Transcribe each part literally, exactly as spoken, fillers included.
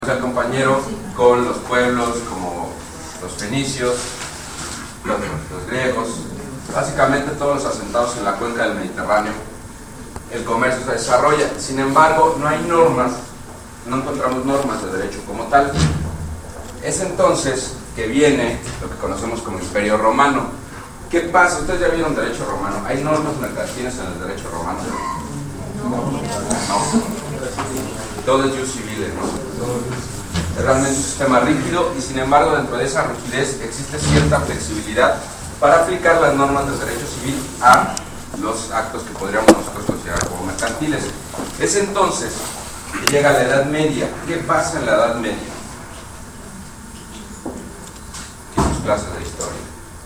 el compañero con los pueblos como los fenicios, los, los griegos, básicamente todos los asentados en la cuenca del Mediterráneo, el comercio se desarrolla. Sin embargo, no hay normas, no encontramos normas de derecho como tal. Es entonces que viene lo que conocemos como Imperio Romano. ¿Qué pasa? Ustedes ya vieron derecho romano. ¿Hay normas mercantiles en el derecho romano? No. Todo es jus civile, ¿no? Es realmente un sistema rígido y sin embargo dentro de esa rigidez existe cierta flexibilidad para aplicar las normas del derecho civil a los actos que podríamos nosotros considerar como mercantiles. Es entonces que llega la Edad Media. ¿Qué pasa en la Edad Media? En sus clases de historia.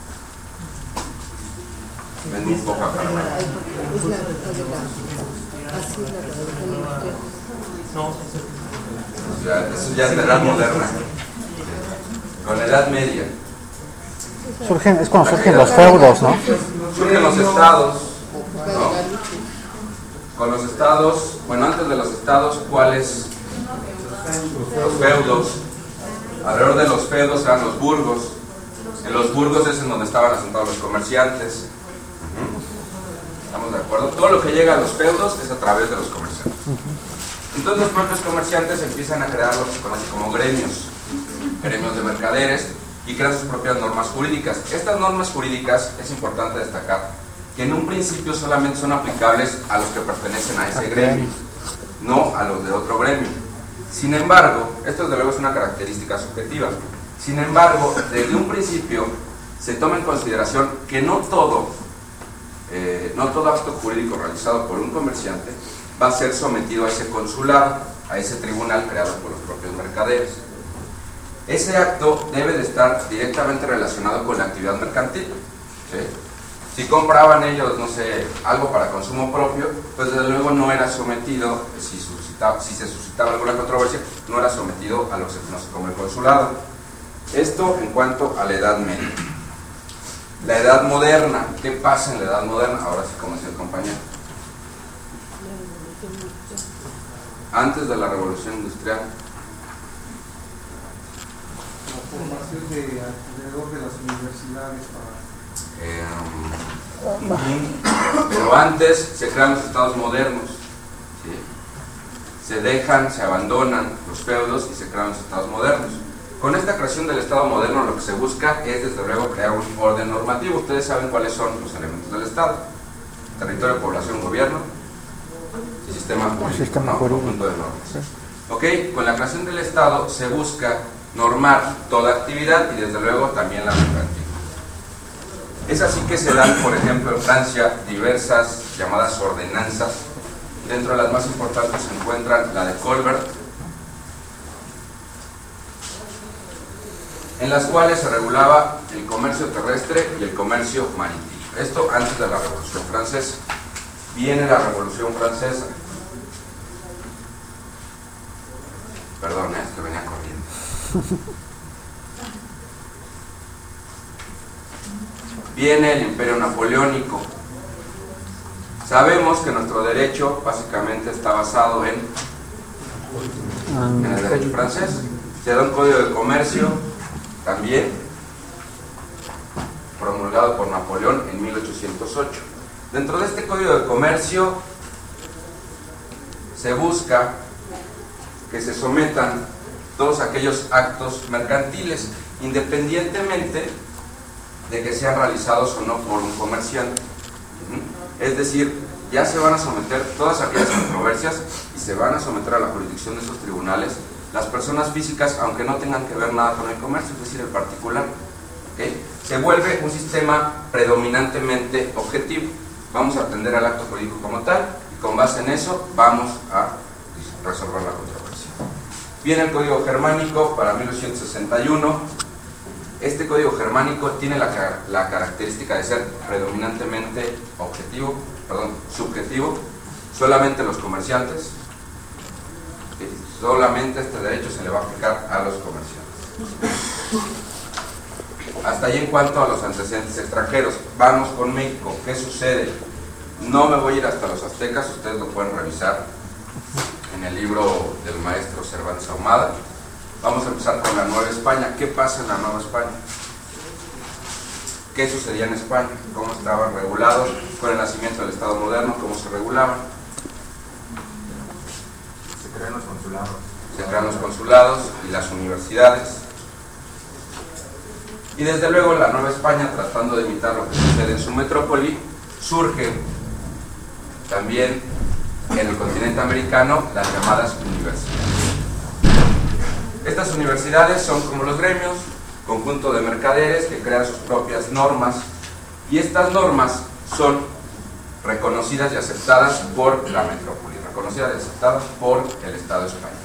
Ven muy poca palabra. No, ya, eso ya es la Edad Moderna. Con la Edad Media. Surgen, es cuando surgen los feudos, ¿no? Surgen los estados, ¿no? Con los estados, bueno, antes de los estados, ¿cuáles? Los feudos. Alrededor de los feudos eran los burgos. En los burgos es en donde estaban asentados los comerciantes. ¿Estamos de acuerdo? Todo lo que llega a los feudos es a través de los comerciantes. Entonces los propios comerciantes empiezan a crear lo que se conoce como gremios, gremios de mercaderes, y crean sus propias normas jurídicas. Estas normas jurídicas, es importante destacar, que en un principio solamente son aplicables a los que pertenecen a ese gremio, no a los de otro gremio. Sin embargo, esto desde luego es una característica subjetiva, sin embargo, desde un principio se toma en consideración que no todo, eh, no todo acto jurídico realizado por un comerciante va a ser sometido a ese consulado, a ese tribunal creado por los propios mercaderes. Ese acto debe de estar directamente relacionado con la actividad mercantil, ¿sí? Si compraban ellos, no sé, algo para consumo propio, pues desde luego no era sometido, si, suscitaba, si se suscitaba alguna controversia, no era sometido a lo que se conoce como el consulado. Esto en cuanto a la Edad Media. La Edad Moderna, ¿qué pasa en la Edad Moderna? Ahora sí, como decía el compañero. Antes de la Revolución Industrial. La formación de alrededor de las universidades para... Eh, pero antes se crean los estados modernos, ¿sí? Se dejan, se abandonan los feudos y se crean los estados modernos. Con esta creación del estado moderno lo que se busca es desde luego crear un orden normativo. Ustedes saben cuáles son los elementos del estado: territorio, población, gobierno y sistema jurídico, sistema ¿no? jurídico. Conjunto de normas. Sí. Ok, con la creación del estado se busca normar toda actividad y desde luego también la mercantil. Es así que se dan, por ejemplo, en Francia diversas llamadas ordenanzas. Dentro de las más importantes se encuentran la de Colbert, en las cuales se regulaba el comercio terrestre y el comercio marítimo. Esto antes de la Revolución Francesa. Viene la Revolución Francesa. Perdón, ¿eh? Es que venía corriendo. Viene el Imperio Napoleónico. Sabemos que nuestro derecho básicamente está basado en, en el derecho francés. Se da un código de comercio también promulgado por Napoleón en mil ochocientos ocho. Dentro de este código de comercio se busca que se sometan todos aquellos actos mercantiles, independientemente de que sean realizados o no por un comerciante. Es decir, ya se van a someter todas aquellas controversias y se van a someter a la jurisdicción de esos tribunales las personas físicas, aunque no tengan que ver nada con el comercio, es decir, el particular. ¿Okay? Se vuelve un sistema predominantemente objetivo. Vamos a atender al acto jurídico como tal y con base en eso vamos a resolver la controversia. Viene el Código Germánico para mil ochocientos sesenta y uno. Este Código Germánico tiene la, la característica de ser predominantemente objetivo, perdón, subjetivo. Solamente los comerciantes, solamente este derecho se le va a aplicar a los comerciantes. Hasta ahí en cuanto a los antecedentes extranjeros. Vamos con México. ¿Qué sucede? No me voy a ir hasta los aztecas, ustedes lo pueden revisar en el libro del maestro Cervantes Ahumada. Vamos a empezar con la Nueva España. ¿Qué pasa en la Nueva España? ¿Qué sucedía en España? ¿Cómo estaban regulados? Con el nacimiento del Estado moderno, ¿cómo se regulaban? Se crean los consulados. Se crean los consulados y las universidades. Y desde luego la Nueva España, tratando de imitar lo que sucede en su metrópoli, surge también en el continente americano las llamadas universidades. Estas universidades son como los gremios, conjunto de mercaderes que crean sus propias normas, y estas normas son reconocidas y aceptadas por la metrópoli, reconocidas y aceptadas por el Estado español.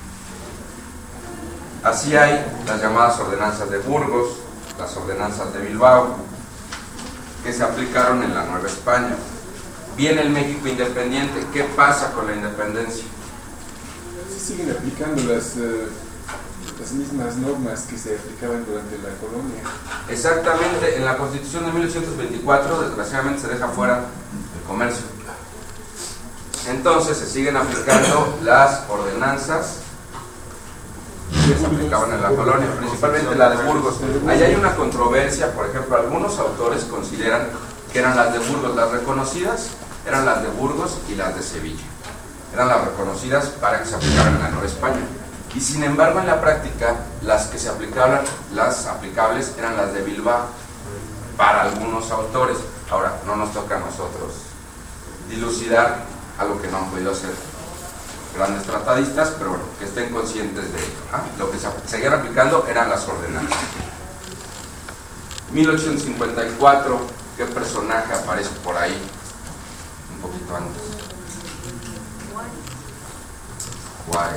Así hay las llamadas ordenanzas de Burgos, las ordenanzas de Bilbao, que se aplicaron en la Nueva España. Viene el México independiente. ¿Qué pasa con la independencia? Se siguen aplicando las, uh, las mismas normas que se aplicaban durante la colonia. Exactamente. En la Constitución de mil ochocientos veinticuatro, desgraciadamente, se deja fuera el comercio. Entonces se siguen aplicando las ordenanzas que se aplicaban en la colonia, principalmente la de Burgos. Ahí hay una controversia. Por ejemplo, algunos autores consideran que eran las de Burgos las reconocidas, eran las de Burgos y las de Sevilla. Eran las reconocidas para que se aplicaran en la Nueva España. Y sin embargo, en la práctica, las que se aplicaban, las aplicables, eran las de Bilbao, para algunos autores. Ahora, no nos toca a nosotros dilucidar algo que no han podido hacer grandes tratadistas, pero bueno, que estén conscientes de ello. ¿Ah? Lo que se seguían aplicando eran las ordenanzas. mil ochocientos cincuenta y cuatro, ¿qué personaje aparece por ahí? Un poquito antes. Juárez.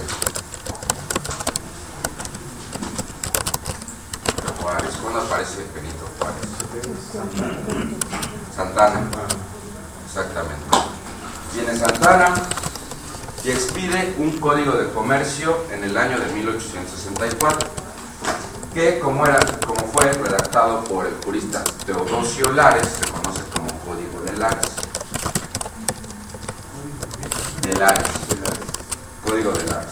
Juárez. ¿Cuándo aparece Benito Juárez? Santana. Exactamente. Viene Santana y expide un código de comercio en el año de mil ochocientos sesenta y cuatro, que como, era, como fue redactado por el jurista Teodosio Lares, se conoce como Código de Lares. De Lares. Código de Lares.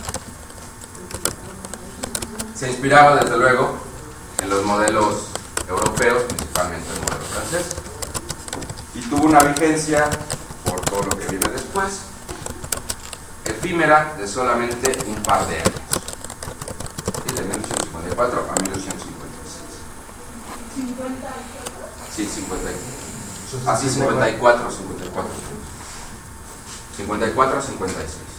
Se inspiraba desde luego en los modelos europeos, principalmente el modelo francés, y tuvo una vigencia por todo lo que viene después, efímera, de solamente un par de años, y de mil ochocientos cincuenta y cuatro a mil ochocientos cincuenta y seis. ¿cincuenta y cuatro? Sí, cincuenta y cuatro. Así, cincuenta y cuatro, cincuenta y cuatro. cincuenta y cuatro a cincuenta y seis.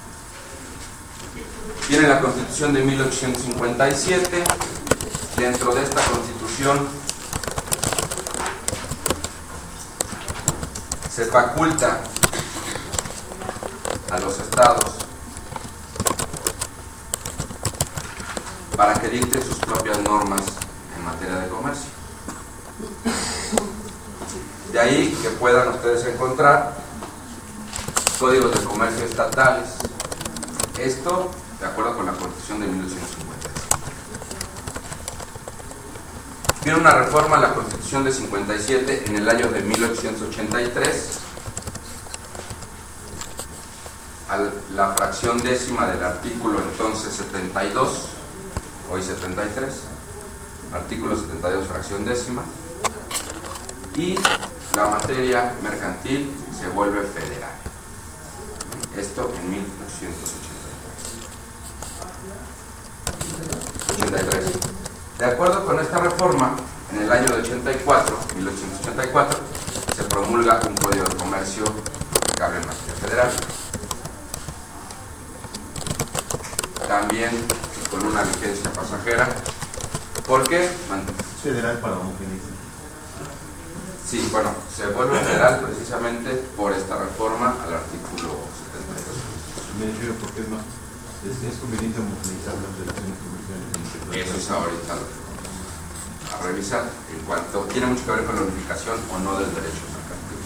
Viene la Constitución de mil ochocientos cincuenta y siete. Dentro de esta Constitución se faculta a los estados para que dicten sus propias normas en materia de comercio. De ahí que puedan ustedes encontrar códigos de comercio estatales. Esto de acuerdo con la Constitución de mil ochocientos cincuenta y siete. Viene una reforma a la Constitución de cincuenta y siete en el año de mil ochocientos ochenta y tres. A la fracción décima del artículo entonces setenta y dos, hoy setenta y tres, artículo setenta y dos, fracción décima, y la materia mercantil se vuelve federal. Esto en mil ochocientos ochenta y tres. De acuerdo con esta reforma, en el año de ochenta y cuatro, mil ochocientos ochenta y cuatro, se promulga un código de comercio aplicable en materia federal. También con una vigencia pasajera. ¿Por qué? Federal para homogeneizar. Sí, bueno, se vuelve federal precisamente por esta reforma al artículo setenta y dos. Me refiero porque es más, es, es conveniente homogeneizar las relaciones comerciales. Eso es ahorita lo que vamos a revisar, en cuanto tiene mucho que ver con la unificación o no del derecho mercantil.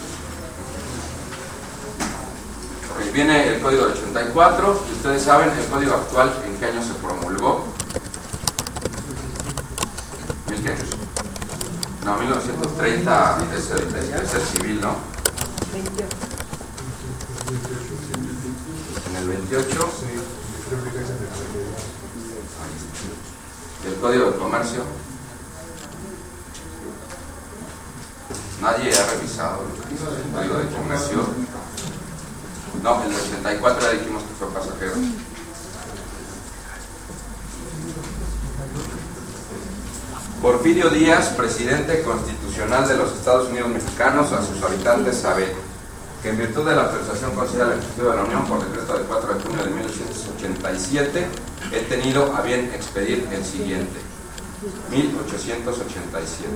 Okay, viene el código de ochenta y cuatro, y ustedes saben el código actual en qué año se promulgó. ¿Mil qué? No, mil novecientos treinta es el, es el civil, ¿no? En el veintiocho. del Código de Comercio. Nadie ha revisado el Código de Comercio. No, el ochenta y cuatro ya dijimos que fue pasajero. Porfirio Díaz, presidente constitucional de los Estados Unidos Mexicanos, a sus habitantes sabe que en virtud de la autorización concedida al Ejecutivo de la Unión por decreto del cuatro de junio de mil ochocientos ochenta y siete, he tenido a bien expedir el siguiente. mil ochocientos ochenta y siete.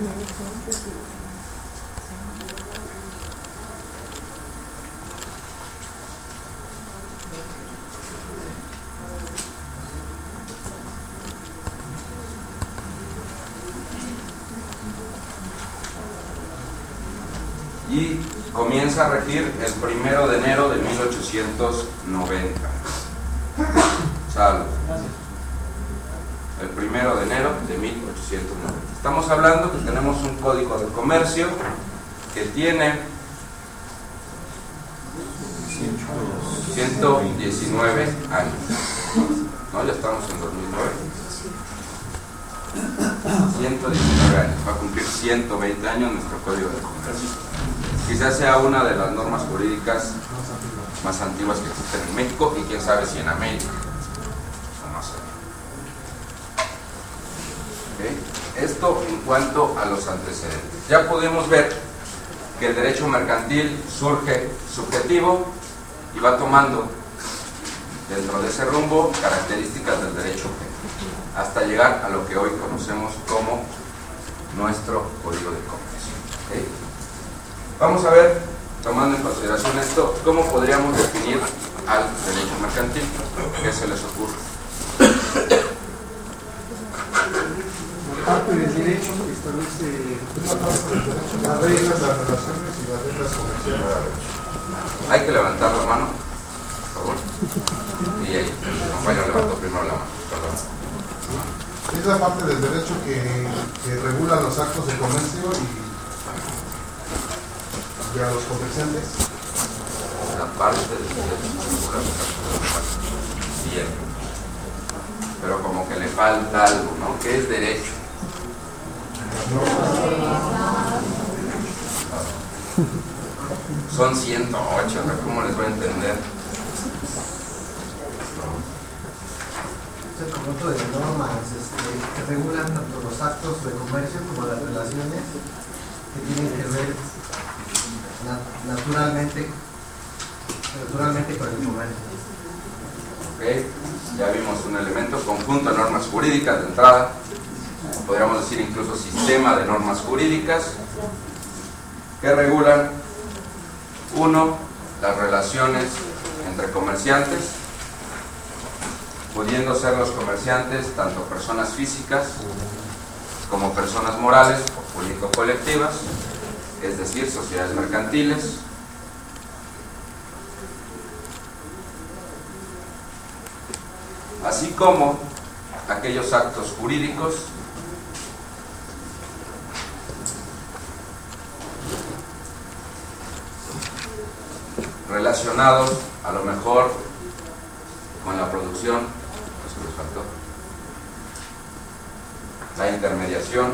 Y comienza a regir el primero de enero de mil ochocientos noventa. Salvo. El primero de enero de mil ochocientos noventa. Estamos hablando que tenemos un código de comercio que tiene ciento diecinueve años. ¿No? Ya estamos en dos mil nueve. ciento diecinueve años. Va a cumplir ciento veinte años nuestro código de comercio. Quizás sea una de las normas jurídicas más antiguas que existen en México y quién sabe si en América o más allá. ¿Okay? Esto en cuanto a los antecedentes. Ya podemos ver que el derecho mercantil surge subjetivo y va tomando dentro de ese rumbo características del derecho hasta llegar a lo que hoy conocemos como nuestro Código de Comercio. ¿Okay? Vamos a ver, tomando en consideración esto, cómo podríamos definir al derecho mercantil. ¿Qué se les ocurre? Parte del derecho que establece las reglas, las relaciones y las reglas comerciales. Hay que levantar la mano, por favor. Y ahí, el compañero levantó primero la mano, perdón. Es la parte del derecho que, que regula los actos de comercio y y a los comerciantes. La parte del derecho. Bien. Pero como que le falta algo, ¿no? ¿Qué es derecho? Son ciento ocho, ¿cómo les voy a entender? Es el conjunto de normas este, que regulan tanto los actos de comercio como las relaciones que tienen que ver naturalmente naturalmente con el comercio. Okay. Ya vimos un elemento, conjunto de normas jurídicas de entrada, podríamos decir incluso sistema de normas jurídicas que regulan, uno, las relaciones entre comerciantes, pudiendo ser los comerciantes tanto personas físicas como personas morales o público-colectivas, es decir, sociedades mercantiles, así como aquellos actos jurídicos relacionados a lo mejor con la producción, eso les faltó, la intermediación,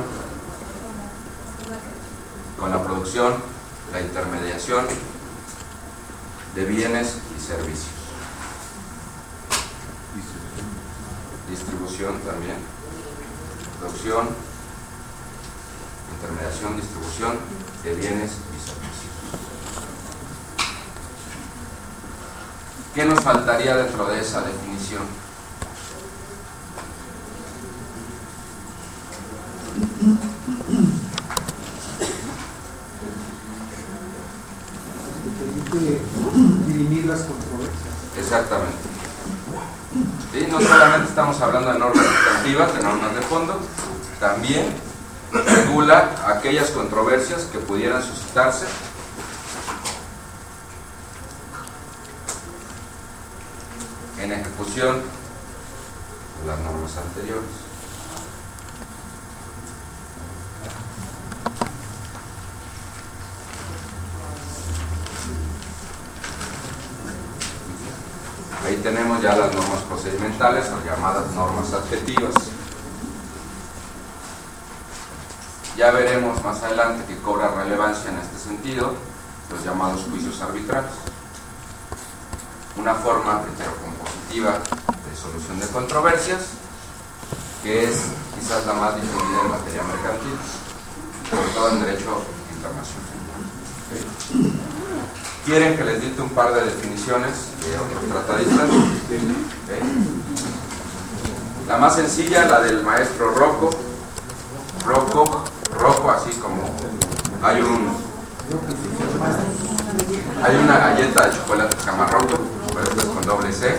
con la producción, la intermediación de bienes y servicios. Distribución también. Producción, intermediación, distribución de bienes y servicios. ¿Qué nos faltaría dentro de esa definición? Dirimir las controversias. Exactamente. ¿Sí? No solamente estamos hablando de normas sustantivas, de normas de fondo, también regula aquellas controversias que pudieran suscitarse en ejecución de las normas anteriores. Ahí tenemos ya las normas procedimentales o llamadas normas adjetivas. ya veremos más adelante que cobra relevancia en este sentido los llamados juicios arbitrales, una forma heterocompositiva de solución de controversias que es quizás la más difundida en materia mercantil, sobre todo en derecho internacional. ¿Okay? ¿Quieren que les dicte un par de definiciones de otros tratadistas? ¿Okay? La más sencilla, la del maestro Rocco. Rocco, Rocco, así como hay un hay una galleta de chocolate que se llama Rocco, pero esto es con doble C.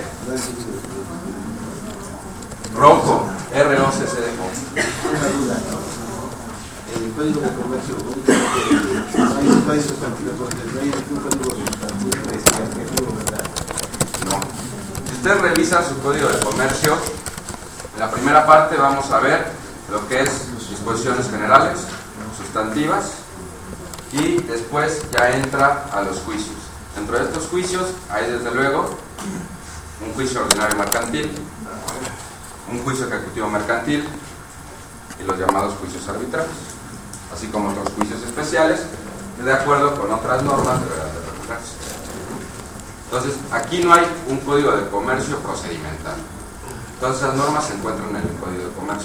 Rocco, R O C C D O. Una duda. En el Código de Comercio hay un código sustantivo, no hay un código sustantivo descriptivo, ¿verdad? No. Si usted revisa su Código de Comercio, en la primera parte vamos a ver lo que es disposiciones generales, sustantivas, y después ya entra a los juicios. Dentro de estos juicios hay desde luego un juicio ordinario mercantil, un juicio ejecutivo mercantil y los llamados juicios arbitrales, así como otros juicios especiales que de acuerdo con otras normas deberán de regularse. Entonces, aquí no hay un Código de Comercio procedimental. Todas esas normas se encuentran en el Código de Comercio.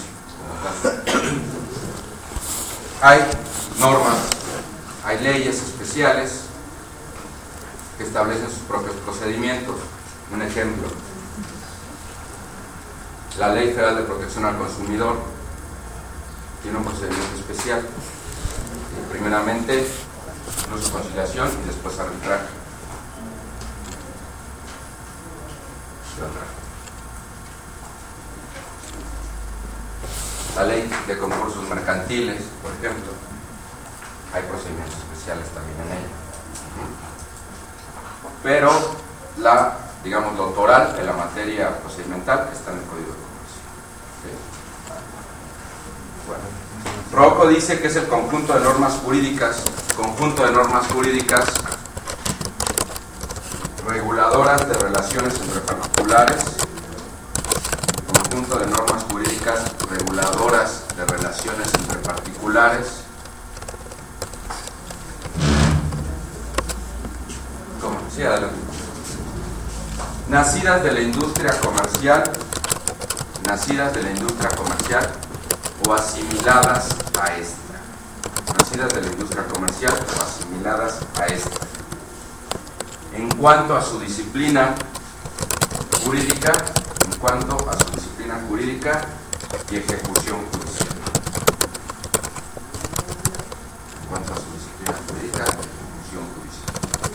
Hay normas, hay leyes especiales que establecen sus propios procedimientos. Un ejemplo, la Ley Federal de Protección al Consumidor tiene un procedimiento especial. Primeramente, no su conciliación y después arbitraje. La Ley de Concursos Mercantiles, por ejemplo, hay procedimientos especiales también en ella. Pero la, digamos, lo autoral en la materia procedimental está en el Código de Comercio. ¿Okay? Bueno. Rocco dice que es el conjunto de normas jurídicas, conjunto de normas jurídicas reguladoras de relaciones entre particulares, conjunto de normas jurídicas reguladoras de relaciones entre particulares, ¿cómo? Sí, adelante. Nacidas de la industria comercial, nacidas de la industria comercial o asimiladas a esta, nacidas de la industria comercial o asimiladas a esta. En cuanto a su disciplina jurídica, en cuanto a su disciplina jurídica y ejecución judicial. En cuanto a su disciplina jurídica y ejecución judicial.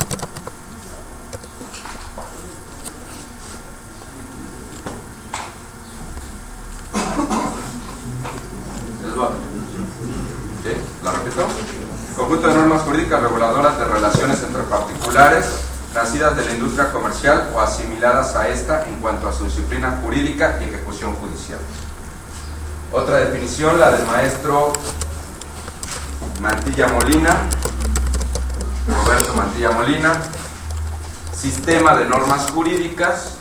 ¿Sí? ¿La repito? Conjunto de normas jurídicas reguladoras de relaciones entre particulares nacidas de la industria comercial o asimiladas a esta en cuanto a su disciplina jurídica y ejecución judicial. Otra definición, la del maestro Mantilla Molina, Roberto Mantilla Molina: sistema de normas jurídicas,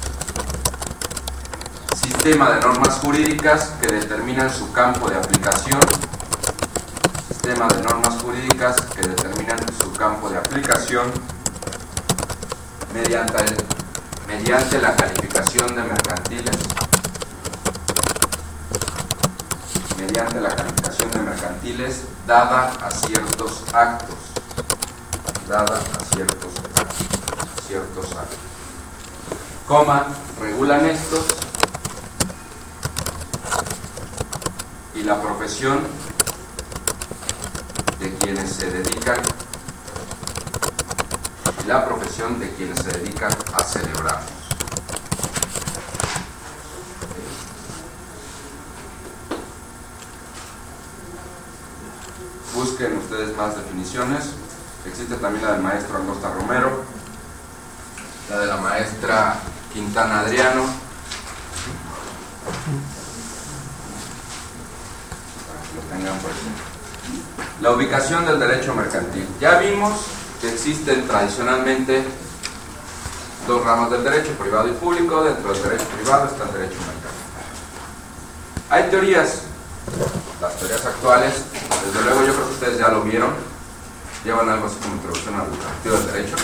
sistema de normas jurídicas que determinan su campo de aplicación, sistema de normas jurídicas que determinan su campo de aplicación mediante, el, mediante la calificación de mercantiles, mediante la calificación de mercantiles dada a ciertos actos, dada a ciertos actos, ciertos actos, coma, regulan estos y la profesión de quienes se dedican y la profesión de quienes se dedican a celebrarlos. Busquen ustedes más definiciones. Existe también la del maestro Acosta Romero, la de la maestra Quintana Adriano, para que lo tengan presente. La ubicación del derecho mercantil. Ya vimos que existen tradicionalmente dos ramas del derecho, privado y público. Dentro del derecho privado está el derecho mercantil. Hay teorías las teorías actuales, desde luego yo creo que ustedes ya lo vieron, llevan algo así como introducción al activo del derecho.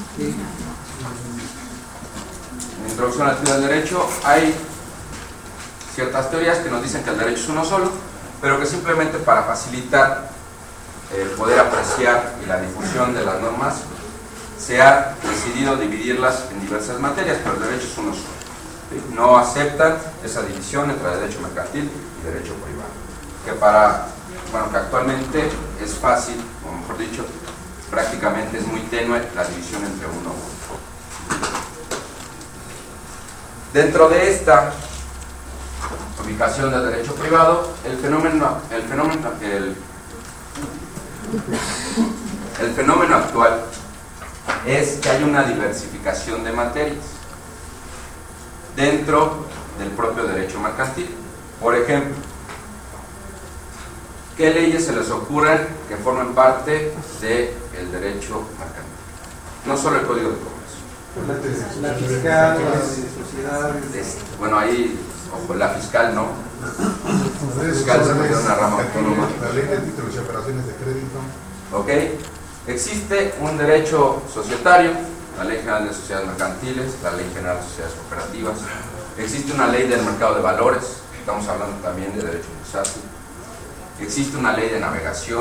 En introducción al activo del derecho hay ciertas teorías que nos dicen que el derecho es uno solo, pero que simplemente para facilitar el poder apreciar y la difusión de las normas se ha decidido dividirlas en diversas materias, pero el derecho es uno solo. ¿Sí? No aceptan esa división entre derecho mercantil y derecho privado, que para, bueno, que actualmente es fácil, o mejor dicho, prácticamente es muy tenue la división entre uno u otro. Dentro de esta ubicación del derecho privado, el fenómeno, el fenómeno, el, el fenómeno actual es que hay una diversificación de materias dentro del propio derecho mercantil. Por ejemplo, ¿qué leyes se les ocurren que formen parte del derecho mercantil? No solo el Código de Comercio. La fiscal, las sociedades. Bueno, ahí, ojo, la fiscal no. La fiscal se considera una rama aquí, autónoma. la ley de títulos y operaciones de crédito. ¿Ok? Existe un derecho societario, la Ley General de Sociedades Mercantiles, la Ley General de Sociedades Cooperativas. Existe una ley del mercado de valores, estamos hablando también de derecho bursátil. Existe una ley de navegación.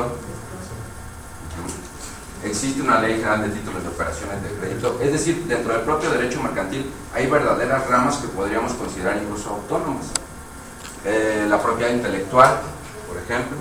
Existe una Ley General de Títulos de Operaciones de Crédito. Es decir, dentro del propio derecho mercantil hay verdaderas ramas que podríamos considerar incluso autónomas. Eh, la propiedad intelectual, por ejemplo.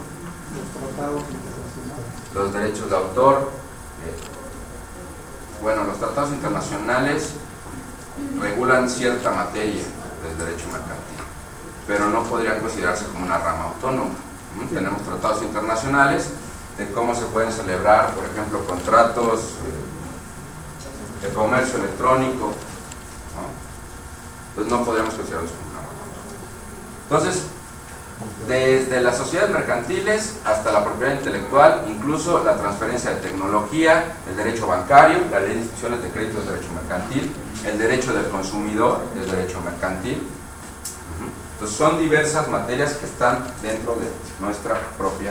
Los derechos de autor. Eh, bueno, los tratados internacionales regulan cierta materia del derecho mercantil, pero no podrían considerarse como una rama autónoma. ¿Mm? Tenemos tratados internacionales de cómo se pueden celebrar, por ejemplo, contratos eh, de comercio electrónico, ¿no? Pues no podríamos considerarlos como una rama autónoma. Entonces, desde las sociedades mercantiles hasta la propiedad intelectual, incluso la transferencia de tecnología, el derecho bancario, la ley de instituciones de crédito es derecho mercantil, el derecho del consumidor es derecho mercantil. Entonces son diversas materias que están dentro de nuestra propia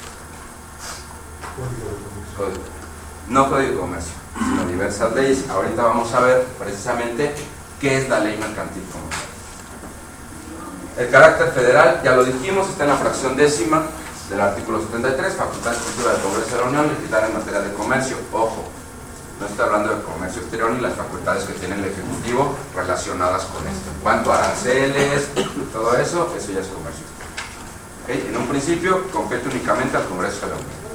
código. No Código de Comercio, sino diversas leyes. Ahorita vamos a ver precisamente qué es la ley mercantil como tal. El carácter federal, ya lo dijimos, está en la fracción décima del artículo setenta y tres, facultad exclusiva del Congreso de la Unión, legislar en materia de comercio. Ojo, no estoy hablando de comercio exterior ni las facultades que tiene el Ejecutivo relacionadas con esto. En cuanto a aranceles, todo eso, eso ya es comercio exterior. ¿Okay? En un principio, compete únicamente al Congreso de la Unión.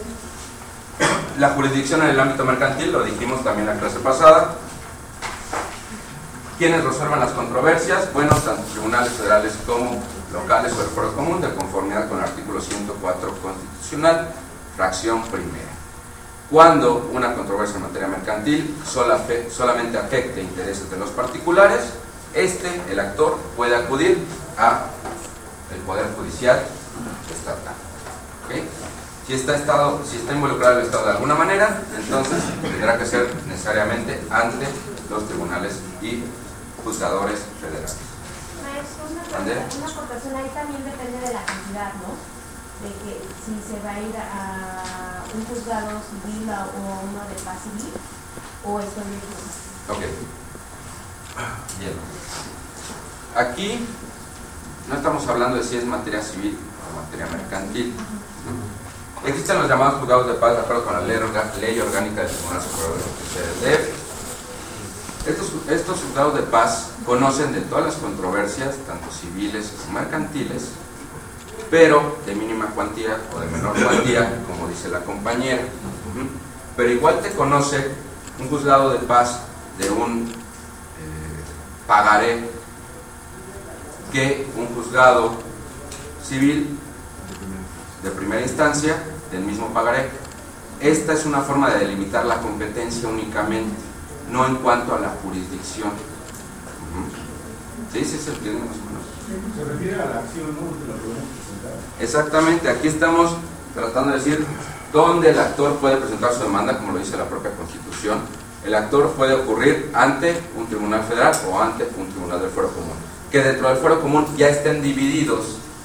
La jurisdicción en el ámbito mercantil, lo dijimos también en la clase pasada. ¿Quiénes resuelvan las controversias? Bueno, tanto tribunales federales como locales o el foro común, de conformidad con el artículo ciento cuatro constitucional, fracción primera. Cuando una controversia en materia mercantil solamente afecte intereses de los particulares, este, el actor, puede acudir a el Poder Judicial estatal. ¿Okay? Si está, estado, si está involucrado el Estado de alguna manera, entonces tendrá que ser necesariamente ante los tribunales y juzgadores federales. Maestro, una, una aportación ahí también depende de la cantidad, ¿no? De que si se va a ir a un juzgado civil o uno de paz civil, o esto mismo. Ok. Bien. Aquí no estamos hablando de si es materia civil o materia mercantil. Existen los llamados juzgados de paz de acuerdo con la ley, ley orgánica del Tribunal Superior de Justicia del D F. Estos, estos juzgados de paz conocen de todas las controversias, tanto civiles como mercantiles, pero de mínima cuantía o de menor cuantía, como dice la compañera. Pero igual te conoce un juzgado de paz de un eh, pagaré que un juzgado civil de primera instancia del mismo pagaré. Esta es una forma de delimitar la competencia únicamente, no en cuanto a la jurisdicción. Uh-huh. ¿Sí? ¿Sí se entiende más o menos? Se refiere a la acción, ¿no? Que la podemos presentar. Exactamente, aquí estamos tratando de decir dónde el actor puede presentar su demanda, como lo dice la propia Constitución. El actor puede ocurrir ante un tribunal federal o ante un tribunal del fuero común. Que dentro del fuero común ya estén divididos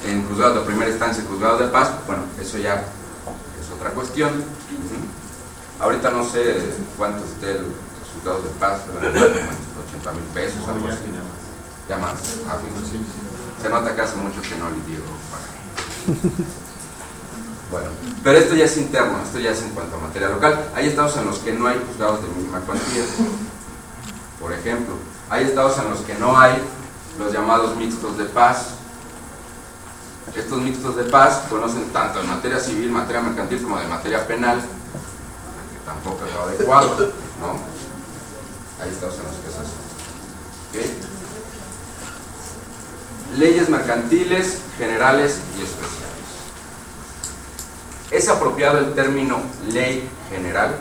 en juzgados de primera instancia y juzgados de paz, bueno, eso ya es otra cuestión. Uh-huh. Ahorita no sé cuánto esté el juzgados de paz, pero ochenta mil pesos, algo así. Ya más. Ah, sí. Se nota que hace mucho que no lidio. Bueno, pero esto ya es interno, esto ya es en cuanto a materia local. Hay estados en los que no hay juzgados de mínima cuantía. Por ejemplo, hay estados en los que no hay los llamados mixtos de paz. Estos mixtos de paz conocen tanto en materia civil, materia mercantil, como de materia penal, que tampoco es lo adecuado, ¿no? Hay estados en los que es así. ¿Okay? Leyes mercantiles, generales y especiales. ¿Es apropiado el término ley general?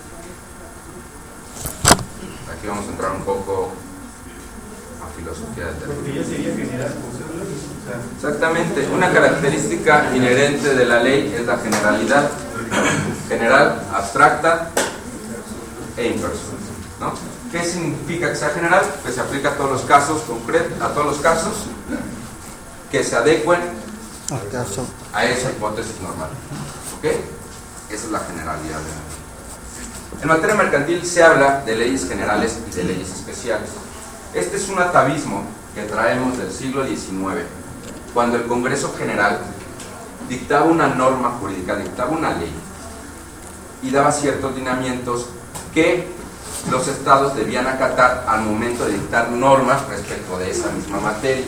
Aquí vamos a entrar un poco a filosofía del término. Porque ya sería general, exactamente. Una característica inherente de la ley es la generalidad. General, abstracta e impersonal, ¿no? ¿Qué significa que sea general? Que se aplica a todos los casos concretos, a todos los casos que se adecuen a esa hipótesis normal. ¿Ok? Esa es la generalidad de la ley. En materia mercantil se habla de leyes generales y de leyes especiales. Este es un atavismo que traemos del siglo diecinueve, cuando el Congreso General dictaba una norma jurídica, dictaba una ley y daba ciertos lineamientos que los estados debían acatar al momento de dictar normas respecto de esa misma materia.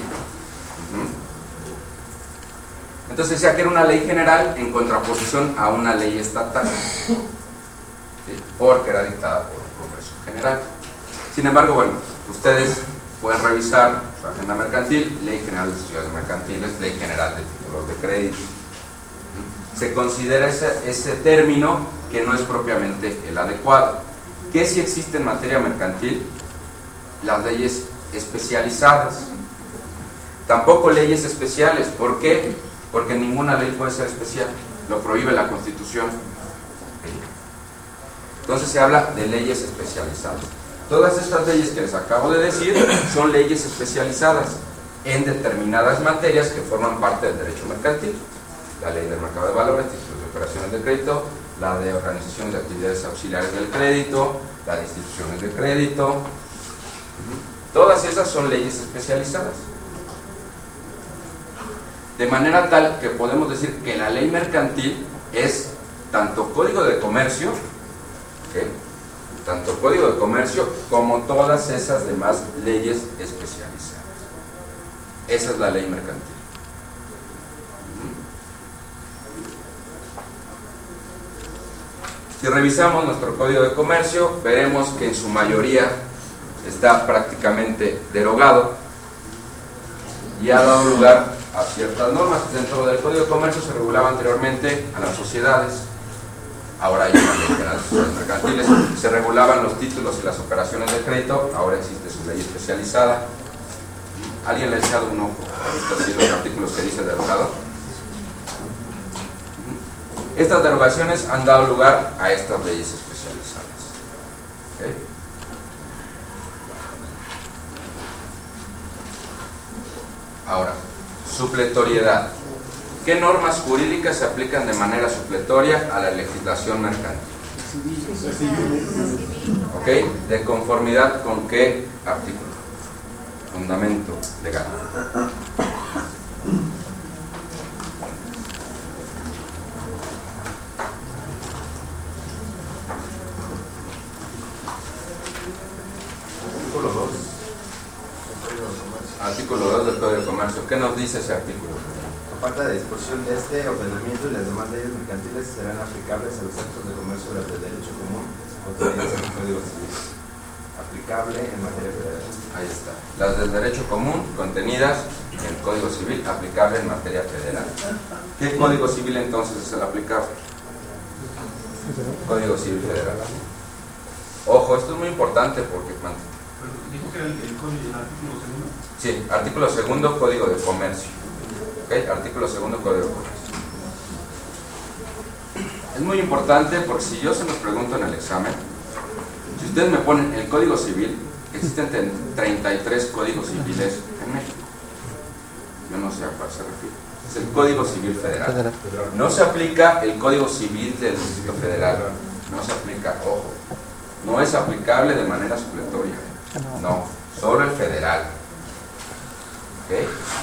Entonces decía que era una ley general en contraposición a una ley estatal, ¿sí? Porque era dictada por el Congreso General. Sin embargo, bueno, ustedes pueden revisar su agenda mercantil, Ley General de Sociedades Mercantiles, Ley General de Títulos de Crédito. Se considera ese, ese término que no es propiamente el adecuado. ¿Qué sí existe en materia mercantil? Las leyes especializadas. Tampoco leyes especiales. ¿Por qué? Porque ninguna ley puede ser especial. Lo prohíbe la Constitución. Entonces se habla de leyes especializadas. Todas estas leyes que les acabo de decir son leyes especializadas en determinadas materias que forman parte del derecho mercantil. La ley del mercado de valores, títulos de operaciones de crédito, la de organizaciones de actividades auxiliares del crédito, la de instituciones de crédito. Todas esas son leyes especializadas. De manera tal que podemos decir que la ley mercantil es tanto código de comercio, ¿okay? tanto código de comercio como todas esas demás leyes especializadas. Esa es la ley mercantil. Si revisamos nuestro código de comercio, veremos que en su mayoría está prácticamente derogado y ha dado lugar a ciertas normas. Dentro del código de comercio se regulaba anteriormente a las sociedades. Ahora hay una ley general de sociedades mercantiles. Se regulaban los títulos y las operaciones de crédito. Ahora existe su ley especializada. ¿Alguien le ha echado un ojo a los artículos que dice derogado? Estas derogaciones han dado lugar a estas leyes especializadas. ¿Okay? Ahora, supletoriedad. ¿Qué normas jurídicas se aplican de manera supletoria a la legislación mercantil? ¿Ok? ¿De conformidad con qué artículo? Fundamento legal. Artículo dos. Artículo dos del Código de Comercio. ¿Qué nos dice ese artículo? Aparte de la disposición de este ordenamiento y las demás leyes mercantiles serán aplicables a los actos de comercio de derecho común contenidos en el Código Civil. Aplicable en materia federal. Ahí está. Las del derecho común contenidas en el Código Civil, aplicable en materia federal. ¿Qué Código Civil entonces es el aplicable? Código Civil Federal. Ojo, esto es muy importante porque... ¿Dijo que era el, el código del artículo segundo? Sí, artículo segundo, Código de Comercio. ¿Okay? Artículo segundo, Código de Comercio. Es muy importante porque si yo se los pregunto en el examen, si ustedes me ponen el Código Civil, existen treinta y tres códigos civiles en México. Yo no no sé a cuál se refiere. Es el Código Civil Federal. No se aplica el Código Civil del Distrito Federal. No se aplica, ojo. No es aplicable de manera supletoria. No, solo el federal. ¿Ok?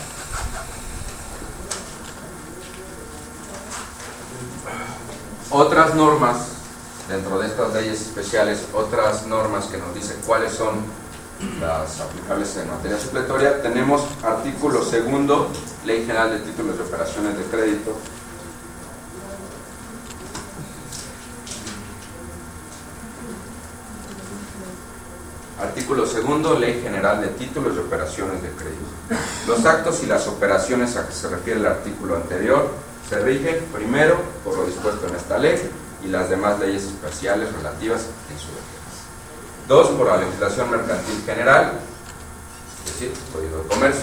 Otras normas, dentro de estas leyes especiales, otras normas que nos dicen cuáles son las aplicables en materia supletoria, tenemos artículo segundo, Ley General de Títulos de Operaciones de Crédito. Artículo segundo, Ley General de Títulos de Operaciones de Crédito. Los actos y las operaciones a que se refiere el artículo anterior se rigen primero por lo dispuesto en esta ley y las demás leyes especiales relativas en su defensa. Dos, por la legislación mercantil general, es decir, Código de Comercio.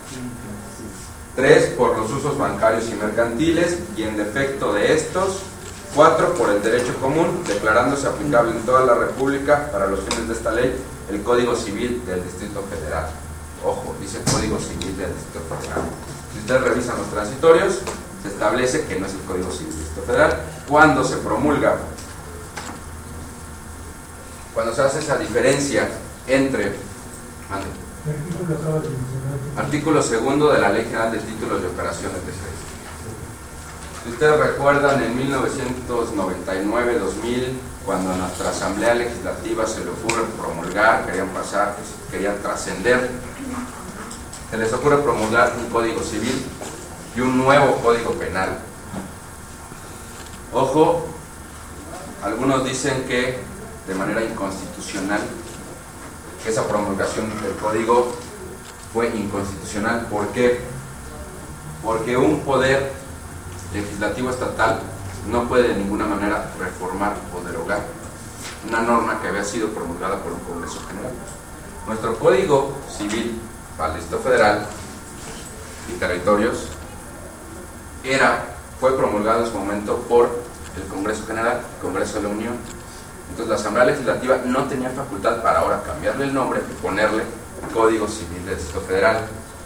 Tres, por los usos bancarios y mercantiles y en defecto de estos. Cuatro, por el derecho común, declarándose aplicable en toda la República para los fines de esta ley el Código Civil del Distrito Federal. Ojo, dice Código Civil del Distrito Federal. Si ustedes revisan los transitorios, se establece que no es el Código Civil del Distrito Federal. Cuando se promulga, cuando se hace esa diferencia entre mande, artículo segundo de la Ley General de Títulos de Operaciones de Crédito. Si ustedes recuerdan, en mil novecientos noventa y nueve dos mil, cuando a nuestra Asamblea Legislativa se le ocurre promulgar, querían pasar, querían trascender, se les ocurre promulgar un Código Civil y un nuevo Código Penal. Ojo, algunos dicen que de manera inconstitucional, que esa promulgación del Código fue inconstitucional. ¿Por qué? Porque un poder legislativo estatal no puede de ninguna manera reformar o derogar una norma que había sido promulgada por un Congreso General. Nuestro Código Civil para el Distrito Federal y territorios era, fue promulgado en su momento por el Congreso General, el Congreso de la Unión. Entonces la Asamblea Legislativa no tenía facultad para ahora cambiarle el nombre y ponerle Código Civil del Distrito Federal.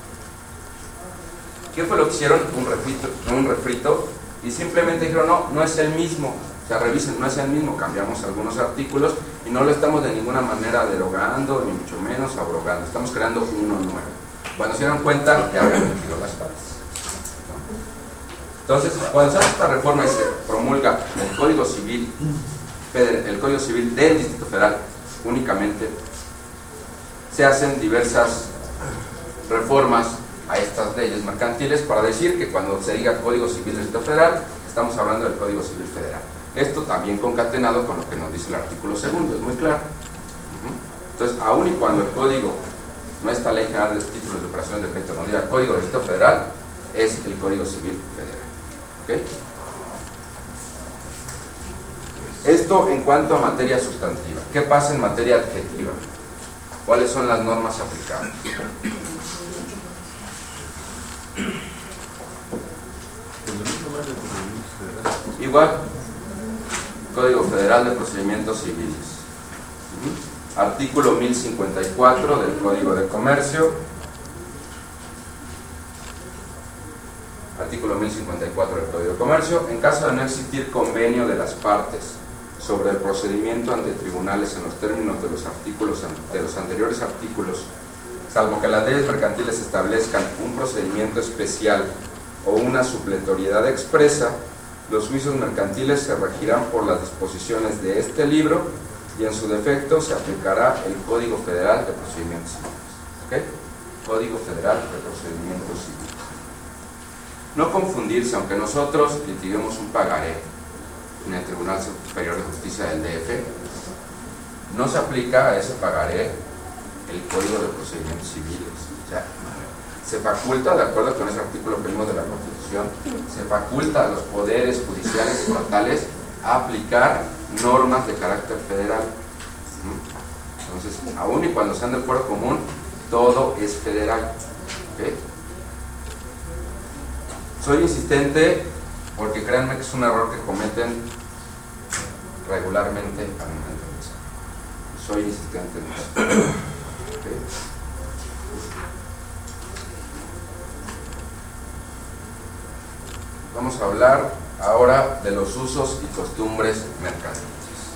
¿Qué fue lo que hicieron? Un refrito, un refrito y simplemente dijeron, no, no es el mismo. O sea, revisen, no es el mismo, cambiamos algunos artículos y no lo estamos de ninguna manera derogando, ni mucho menos abrogando, estamos creando uno nuevo. Cuando se dieron cuenta, ya habían metido las partes. Entonces, cuando se hace esta reforma y se promulga el Código Civil, el Código Civil del Distrito Federal, únicamente se hacen diversas reformas a estas leyes mercantiles para decir que cuando se diga Código Civil del Distrito Federal, estamos hablando del Código Civil Federal. Esto también concatenado con lo que nos dice el artículo segundo, es muy claro. Entonces, aun y cuando el Código, nuestra Ley General de Títulos de Operaciones de Crédito, nos diga Código del Distrito Federal, es el Código Civil Federal. ¿Okay? Esto en cuanto a materia sustantiva. ¿Qué pasa en materia adjetiva? ¿Cuáles son las normas aplicables? Igual, Código Federal de Procedimientos Civiles. Uh-huh. Artículo mil cincuenta y cuatro del Código de Comercio. Artículo mil cincuenta y cuatro del Código de Comercio. En caso de no existir convenio de las partes sobre el procedimiento ante tribunales en los términos de los artículos de los anteriores artículos, salvo que las leyes mercantiles establezcan un procedimiento especial o una supletoriedad expresa, los juicios mercantiles se regirán por las disposiciones de este libro y en su defecto se aplicará el Código Federal de Procedimientos Civiles. ¿Okay? Código Federal de Procedimientos Civiles. No confundirse, aunque nosotros litiguemos un pagaré en el Tribunal Superior de Justicia del D F, no se aplica a ese pagaré el Código de Procedimientos Civiles. O sea, se faculta, de acuerdo con ese artículo primero de la Constitución, se faculta a los poderes judiciales estatales a aplicar normas de carácter federal. Entonces, aun y cuando sean del fuero común, todo es federal. ¿Okay? Soy insistente porque créanme que es un error que cometen regularmente al momento de eso. Soy insistente en eso. ¿Okay? vamos a hablar ahora de los usos y costumbres mercantiles.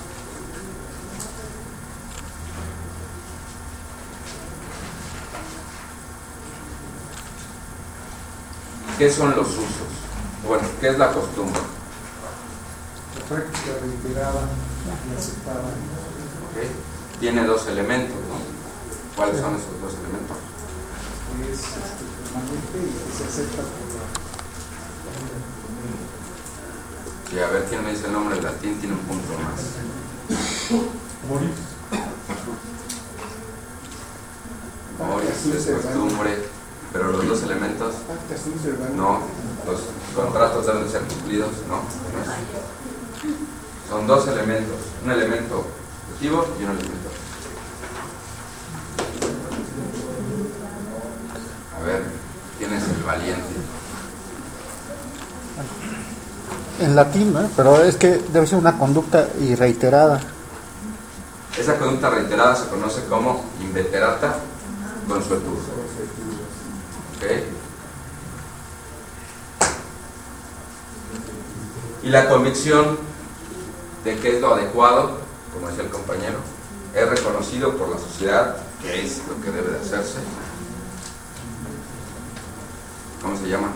¿Qué son los usos? Bueno, ¿qué es la costumbre? La práctica reiterada y aceptada. ¿Okay? Tiene dos elementos, ¿no? ¿Cuáles son esos dos elementos? Es este, permanente y que se acepta por la... Y a ver quién me dice el nombre en latín, tiene un punto más. Morir. Moris es costumbre, pero los dos elementos, no, los contratos deben de ser cumplidos, no, no es. Son dos elementos, un elemento positivo y un elemento. A ver, ¿quién es el valiente? En latín, ¿no? Pero es que debe ser una conducta y reiterada. Esa conducta reiterada se conoce como inveterata consuetudo. ¿Okay? Y la convicción de que es lo adecuado, como decía el compañero, es reconocido por la sociedad que es lo que debe de hacerse. ¿Cómo se llama?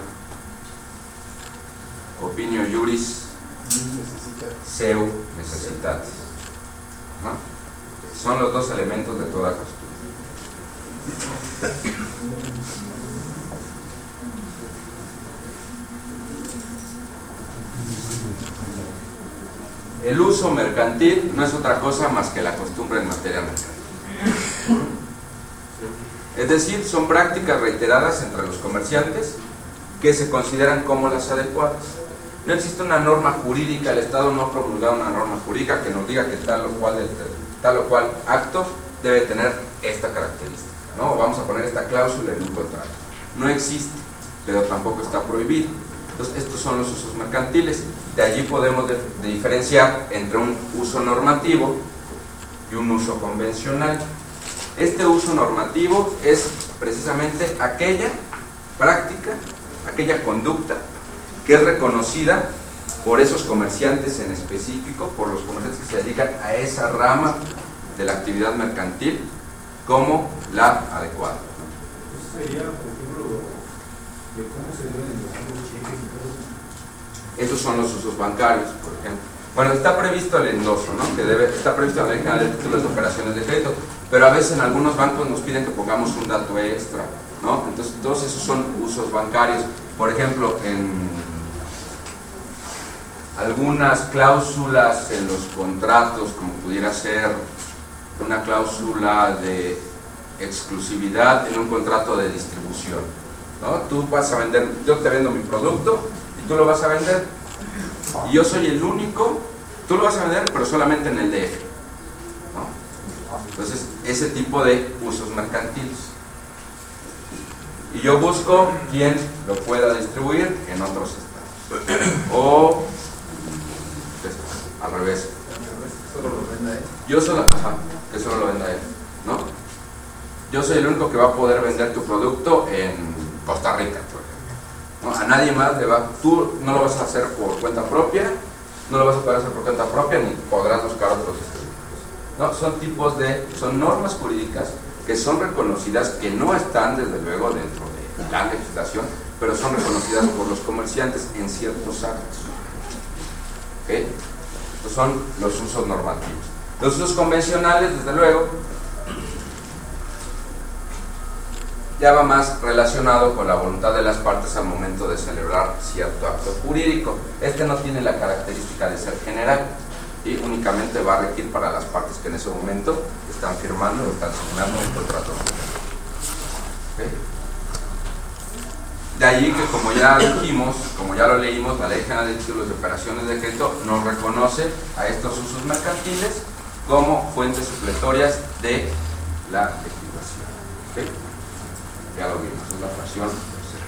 Opinio juris seu necessitatis, ¿no? Son los dos elementos de toda costumbre. El uso mercantil no es otra cosa más que la costumbre en materia mercantil. Es decir, son prácticas reiteradas entre los comerciantes que se consideran como las adecuadas. No existe una norma jurídica, el Estado no ha promulgado una norma jurídica que nos diga que tal o cual, tal o cual acto debe tener esta característica, ¿no? Vamos a poner esta cláusula en un contrato. No existe, pero tampoco está prohibido. Entonces, estos son los usos mercantiles. De allí podemos de, de diferenciar entre un uso normativo y un uso convencional. Este uso normativo es precisamente aquella práctica, aquella conducta que es reconocida por esos comerciantes en específico, por los comerciantes que se dedican a esa rama de la actividad mercantil como la adecuada. Sería, por ejemplo, de cómo se deben enviar los cheques y todo eso. Esos son los usos bancarios, por ejemplo. Bueno, está previsto el endoso, ¿no? Que debe, está previsto en la Ley General de Títulos de Operaciones de Crédito, pero a veces en algunos bancos nos piden que pongamos un dato extra, ¿no? Entonces, todos esos son usos bancarios. Por ejemplo, en algunas cláusulas en los contratos, como pudiera ser una cláusula de exclusividad en un contrato de distribución, ¿no? Tú vas a vender, yo te vendo mi producto y tú lo vas a vender, y yo soy el único, tú lo vas a vender pero solamente en el D F, ¿no? Entonces, ese tipo de usos mercantiles. Y yo busco quien lo pueda distribuir en otros estados. O pues, al revés. Solo lo venda él. Yo soy la ajá, que solo lo venda él, ¿no? Yo soy el único que va a poder vender tu producto en Costa Rica, por ejemplo, ¿no? A nadie más le va, tú no lo vas a hacer por cuenta propia, no lo vas a poder hacer por cuenta propia, ni podrás buscar otros distribuidores, ¿no? Son tipos de, son normas jurídicas que son reconocidas, que no están desde luego dentro de la legislación, pero son reconocidas por los comerciantes en ciertos actos. ¿Okay? Estos son los usos normativos. Los usos convencionales, desde luego, ya va más relacionado con la voluntad de las partes al momento de celebrar cierto acto jurídico. Este no tiene la característica de ser general y únicamente va a regir para las partes que en ese momento están firmando o están asignando un contrato. ¿Okay? De allí que, como ya dijimos, como ya lo leímos, la Ley General de Títulos de Operaciones de Crédito nos reconoce a estos usos mercantiles como fuentes supletorias de la legislación. ¿Okay? Ya lo vimos, es la fracción tercera.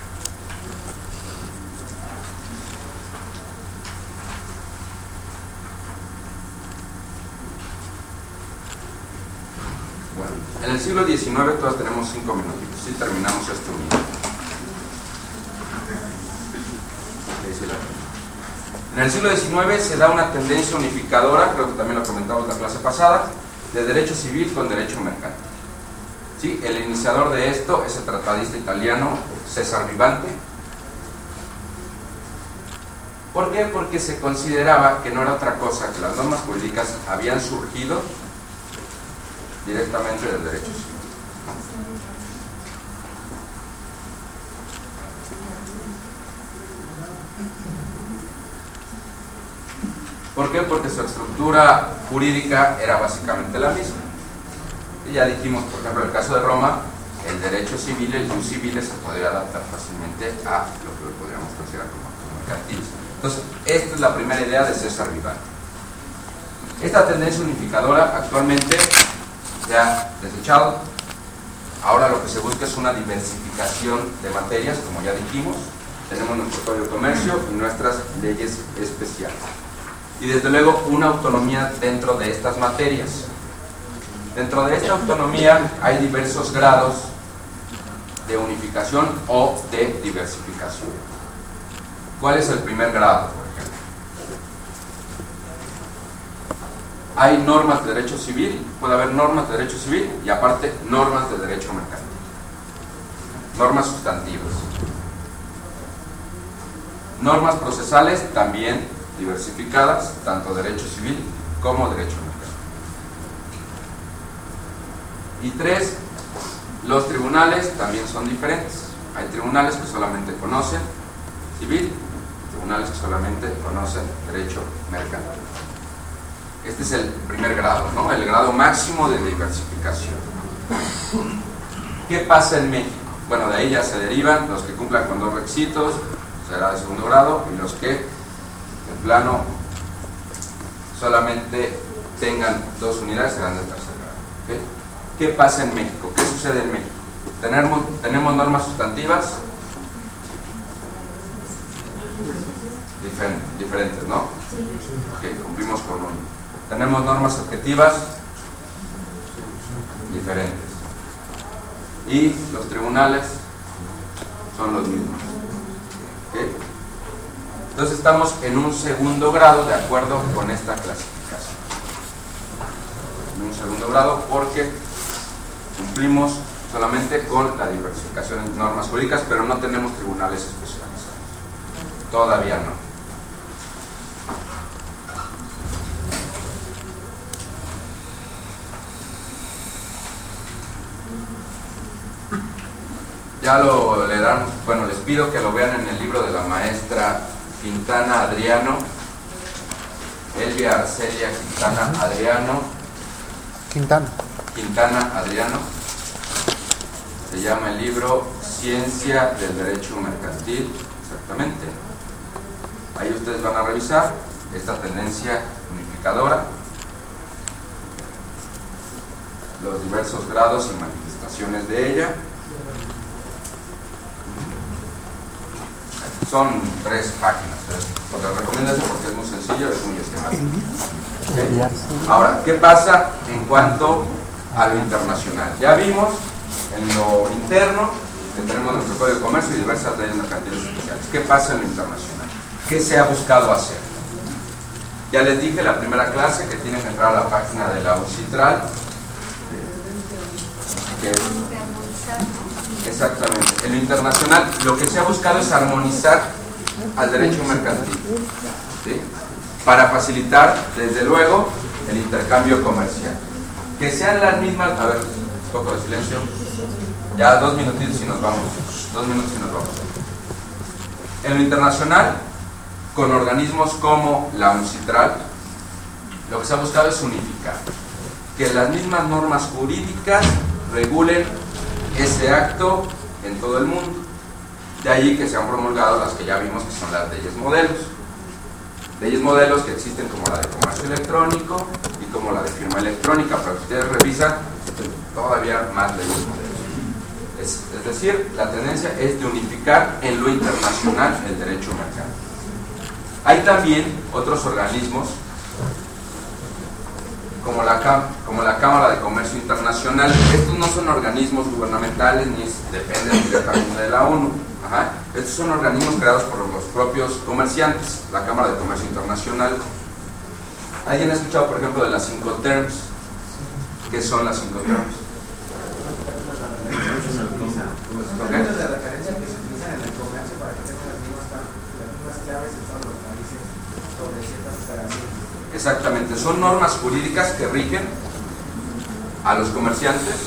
Bueno, en el siglo diecinueve todos tenemos cinco minutitos, sí terminamos este minuto. sí la tengo. En el siglo diecinueve se da una tendencia unificadora, creo que también lo comentamos en la clase pasada, de derecho civil con derecho mercantil. ¿Sí? El iniciador de esto es el tratadista italiano César Vivante. ¿Por qué? Porque se consideraba que no era otra cosa que las normas jurídicas habían surgido directamente del derecho civil. ¿Por qué? Porque su estructura jurídica era básicamente la misma. Y ya dijimos, por ejemplo, en el caso de Roma, el derecho civil, el jus civile, se podría adaptar fácilmente a lo que podríamos considerar como mercantilismo. Entonces, esta es la primera idea de César Vivante. Esta tendencia unificadora actualmente ya desechado. Ahora lo que se busca es una diversificación de materias, como ya dijimos. Tenemos nuestro Código de Comercio y nuestras leyes especiales. Y desde luego una autonomía dentro de estas materias. Dentro de esta autonomía hay diversos grados de unificación o de diversificación. ¿Cuál es el primer grado, por ejemplo? Hay normas de derecho civil, puede haber normas de derecho civil y aparte normas de derecho mercantil. Normas sustantivas. Normas procesales también diversificadas, tanto derecho civil como derecho mercantil. Y tres, los tribunales también son diferentes. Hay tribunales que solamente conocen civil, tribunales que solamente conocen derecho mercantil. Este es el primer grado, ¿no? El grado máximo de diversificación. ¿Qué pasa en México? Bueno, de ahí ya se derivan los que cumplan con dos requisitos, será de segundo grado, y los que en plano solamente tengan dos unidades serán de tercer grado. ¿Okay? ¿Qué pasa en México? ¿Qué sucede en México? Tenemos, tenemos normas sustantivas Difer diferentes, ¿no? Ok, cumplimos con uno. Tenemos normas objetivas diferentes. Y los tribunales son los mismos. ¿Okay? Entonces estamos en un segundo grado de acuerdo con esta clasificación. En un segundo grado porque cumplimos solamente con la diversificación en normas jurídicas, pero no tenemos tribunales especializados. Todavía no. Ya lo leerán, bueno, les pido que lo vean en el libro de la maestra Quintana Adriano, Elvia Arcelia Quintana Adriano. Quintana. Quintana Adriano. Se llama el libro Ciencia del Derecho Mercantil, exactamente. Ahí ustedes van a revisar esta tendencia unificadora, los diversos grados y manifestaciones de ella. Son tres páginas, pues les recomiendo eso porque es muy sencillo, es muy esquemático. ¿Okay? Ahora, ¿qué pasa en cuanto a lo internacional? Ya vimos en lo interno que tenemos nuestro Código de Comercio y diversas leyes mercantiles especiales. ¿Qué pasa en lo internacional? ¿Qué se ha buscado hacer? Ya les dije en la primera clase que tienen que entrar a la página de la UNCITRAL. Que Exactamente. En lo internacional, lo que se ha buscado es armonizar al derecho mercantil, ¿sí? Para facilitar, desde luego, el intercambio comercial. Que sean las mismas... A ver, un poco de silencio. Ya dos minutitos y nos vamos. Dos minutos y nos vamos. En lo internacional, con organismos como la UNCITRAL, lo que se ha buscado es unificar. Que las mismas normas jurídicas regulen ese acto en todo el mundo. De allí que se han promulgado las que ya vimos que son las leyes modelos. Leyes modelos que existen como la de comercio electrónico y como la de firma electrónica, pero si ustedes revisan, todavía más leyes modelos. Es, es decir, la tendencia es de unificar en lo internacional el derecho mercantil. Hay también otros organismos Como la, como la Cámara de Comercio Internacional. Estos no son organismos gubernamentales ni dependen directamente de la ONU. Ajá. Estos son organismos creados por los propios comerciantes, la Cámara de Comercio Internacional. ¿Alguien ha escuchado, por ejemplo, de las cinco terms? ¿Qué son las cinco terms? Los términos de referencia que se utilizan en el comercio para que tengan las mismas, las mismas claves en todos los países sobre ciertas operaciones. Exactamente, son normas jurídicas que rigen a los comerciantes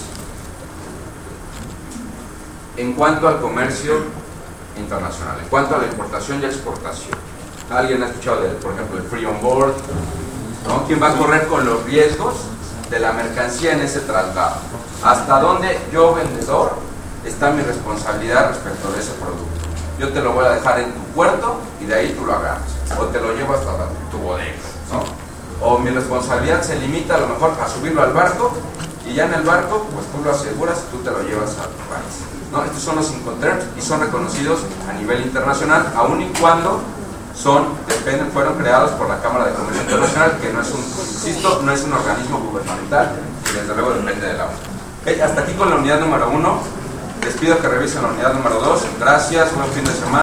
en cuanto al comercio internacional, en cuanto a la importación y exportación. ¿Alguien ha escuchado, de, por ejemplo, el Free On Board? ¿No? ¿Quién va a correr con los riesgos de la mercancía en ese traslado? ¿Hasta dónde yo, vendedor, está mi responsabilidad respecto de ese producto? Yo te lo voy a dejar en tu puerto y de ahí tú lo agarras, o te lo llevo hasta tu bodega, ¿no? O mi responsabilidad se limita a lo mejor a subirlo al barco y ya en el barco pues tú lo aseguras y tú te lo llevas a tu país, ¿no? Estos son los cinco terms y son reconocidos a nivel internacional, aun y cuando son, dependen, fueron creados por la Cámara de Comercio Internacional, que no es un, insisto, no es un organismo gubernamental y desde luego depende de la O N U. Okay, hasta aquí con la unidad número uno. Les pido que revisen la unidad número dos. Gracias, buen fin de semana.